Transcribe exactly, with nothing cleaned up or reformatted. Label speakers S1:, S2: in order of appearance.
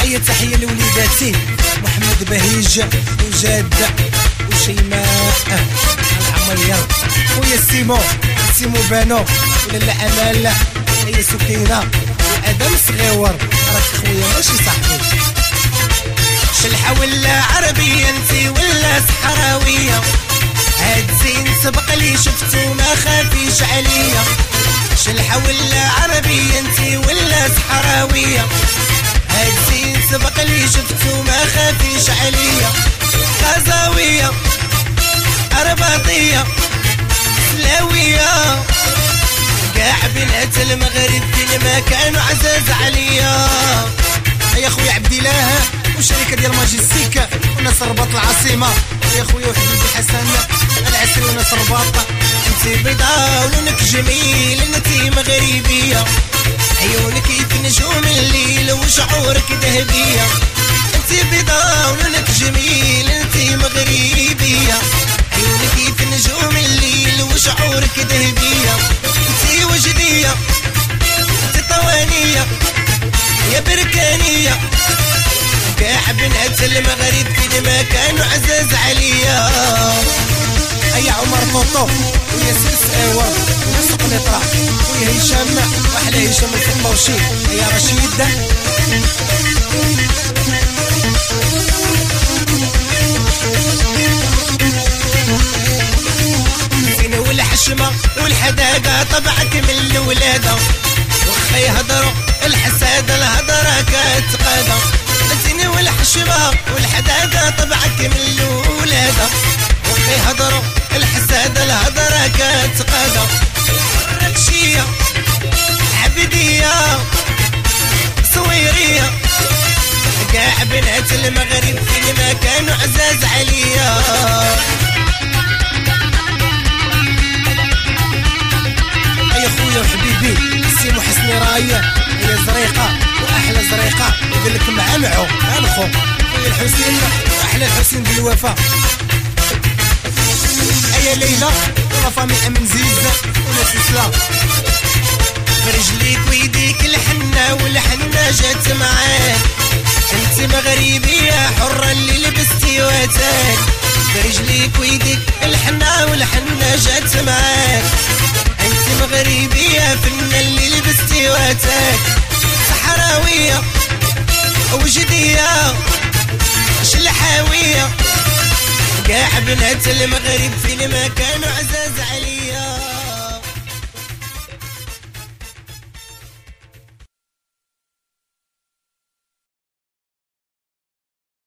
S1: هيا تحية لوليداتي محمد بهيج وجادة وشيماء العمير خويا سيمو سيمو بانو ولالا امال هيا سكينة وادم صغيور راك خويا ماشي صاحبي شلحة ولا عربية انتي ولا صحراوية هاد زين سبق لي شفتو ما خافيش عليا شلحة ولا عربية انتي ولا صحراوية هاد زين سبق لي شفتو ما خافيش عليا غزاوية أرباطية سلاوية كاع بنات المغرب فين ما كانوا عزاز عليا يا خويا عبد الله وشركة ديال ماجيستيك وناس رباط العاصمة يا خويا وحبيبي حسن العسل وناس رباط انتي بيضا ولونك جميل انتي مغربية عيونك كيف نجوم الليل وشعورك ذهبية انتي بيضا ولونك جميل انتي مغربية عيونك كيف نجوم الليل وشعورك ذهبية انتي وجدية انتي طوانية يا بركانية كاع بنات المغرب فين ما كانوا عزاز عليا يا عمر طوطو ويا سيس ايوا ويا سوق نطرح ويا هشام واحلى هشام الفطوشي يا رشيد فين والحشمة والحداقة طبعك من الولادة وخا يهضروا الحسادة الهضرة كتقادة الزين والحشمة والحداقة طبعك من الولادة وخا يهضروا الحسادة الهضرة كتقادة ركشية عبدية صويرية كاع بنات المغرب فين ما كانوا عزاز عليا يا خويا وحبيبي سيمو حسني راية هي زريقة واحلى زريقة يقول لك مع معو الخو خويا الحسين واحلى الحسين بالوفا يا ليلى ولا من زيز وناس اسلام برجليك ويديك الحنة والحنة جات معاك انت مغربية حرة اللي لبستي واتاك برجليك ويديك الحنة والحنة جات معاك انت مغربية فنة اللي لبستي واتاك صحراوية وجدية شلحاوية كاع بنات المغرب فين ما كانوا عزاز عليك